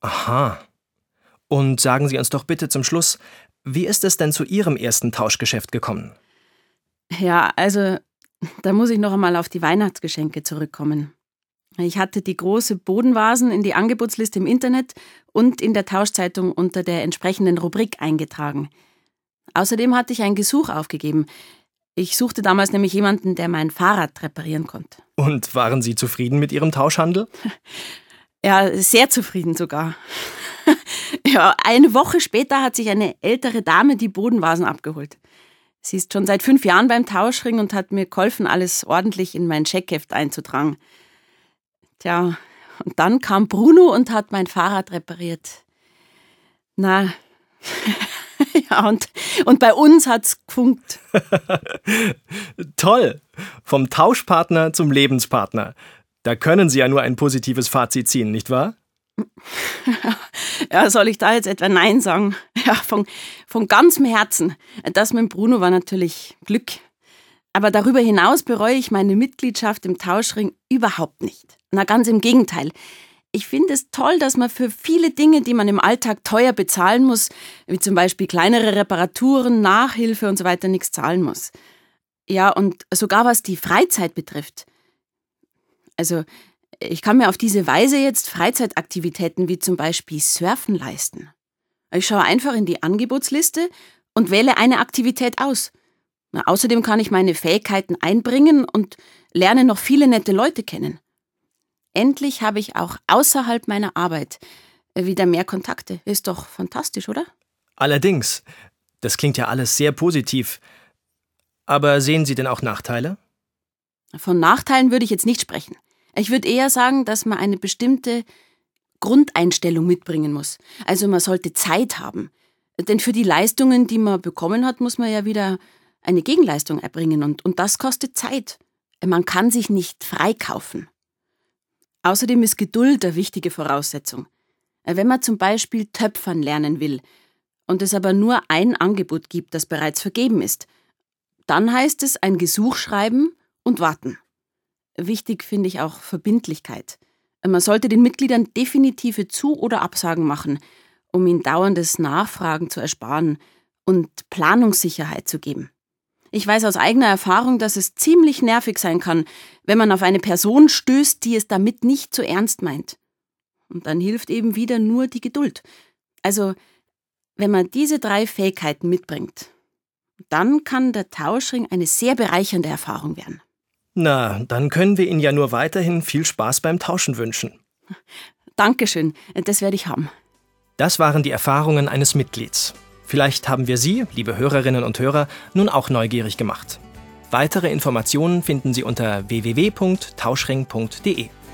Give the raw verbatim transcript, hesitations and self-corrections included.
Aha. Und sagen Sie uns doch bitte zum Schluss, wie ist es denn zu Ihrem ersten Tauschgeschäft gekommen? Ja, also da muss ich noch einmal auf die Weihnachtsgeschenke zurückkommen. Ich hatte die große Bodenvasen in die Angebotsliste im Internet und in der Tauschzeitung unter der entsprechenden Rubrik eingetragen. Außerdem hatte ich ein Gesuch aufgegeben. Ich suchte damals nämlich jemanden, der mein Fahrrad reparieren konnte. Und waren Sie zufrieden mit Ihrem Tauschhandel? Ja, sehr zufrieden sogar. Ja, eine Woche später hat sich eine ältere Dame die Bodenvasen abgeholt. Sie ist schon seit fünf Jahren beim Tauschring und hat mir geholfen, alles ordentlich in mein Checkheft einzutragen. Tja, und dann kam Bruno und hat mein Fahrrad repariert. Na, ja, und, und bei uns hat's gefunkt. Toll! Vom Tauschpartner zum Lebenspartner. Da können Sie ja nur ein positives Fazit ziehen, nicht wahr? Ja, soll ich da jetzt etwa Nein sagen? Ja, von, von ganzem Herzen. Das mit Bruno war natürlich Glück. Aber darüber hinaus bereue ich meine Mitgliedschaft im Tauschring überhaupt nicht. Na, ganz im Gegenteil. Ich finde es toll, dass man für viele Dinge, die man im Alltag teuer bezahlen muss, wie zum Beispiel kleinere Reparaturen, Nachhilfe und so weiter, nichts zahlen muss. Ja, und sogar was die Freizeit betrifft. Also, ich kann mir auf diese Weise jetzt Freizeitaktivitäten wie zum Beispiel Surfen leisten. Ich schaue einfach in die Angebotsliste und wähle eine Aktivität aus. Na, außerdem kann ich meine Fähigkeiten einbringen und lerne noch viele nette Leute kennen. Endlich habe ich auch außerhalb meiner Arbeit wieder mehr Kontakte. Ist doch fantastisch, oder? Allerdings. Das klingt ja alles sehr positiv. Aber sehen Sie denn auch Nachteile? Von Nachteilen würde ich jetzt nicht sprechen. Ich würde eher sagen, dass man eine bestimmte Grundeinstellung mitbringen muss. Also man sollte Zeit haben. Denn für die Leistungen, die man bekommen hat, muss man ja wieder eine Gegenleistung erbringen. Und, und das kostet Zeit. Man kann sich nicht freikaufen. Außerdem ist Geduld eine wichtige Voraussetzung. Wenn man zum Beispiel Töpfern lernen will und es aber nur ein Angebot gibt, das bereits vergeben ist, dann heißt es ein Gesuch schreiben und warten. Wichtig finde ich auch Verbindlichkeit. Man sollte den Mitgliedern definitive Zu- oder Absagen machen, um ihnen dauerndes Nachfragen zu ersparen und Planungssicherheit zu geben. Ich weiß aus eigener Erfahrung, dass es ziemlich nervig sein kann, wenn man auf eine Person stößt, die es damit nicht so ernst meint. Und dann hilft eben wieder nur die Geduld. Also, wenn man diese drei Fähigkeiten mitbringt, dann kann der Tauschring eine sehr bereichernde Erfahrung werden. Na, dann können wir Ihnen ja nur weiterhin viel Spaß beim Tauschen wünschen. Dankeschön, das werde ich haben. Das waren die Erfahrungen eines Mitglieds. Vielleicht haben wir Sie, liebe Hörerinnen und Hörer, nun auch neugierig gemacht. Weitere Informationen finden Sie unter w w w punkt tauschring punkt d e.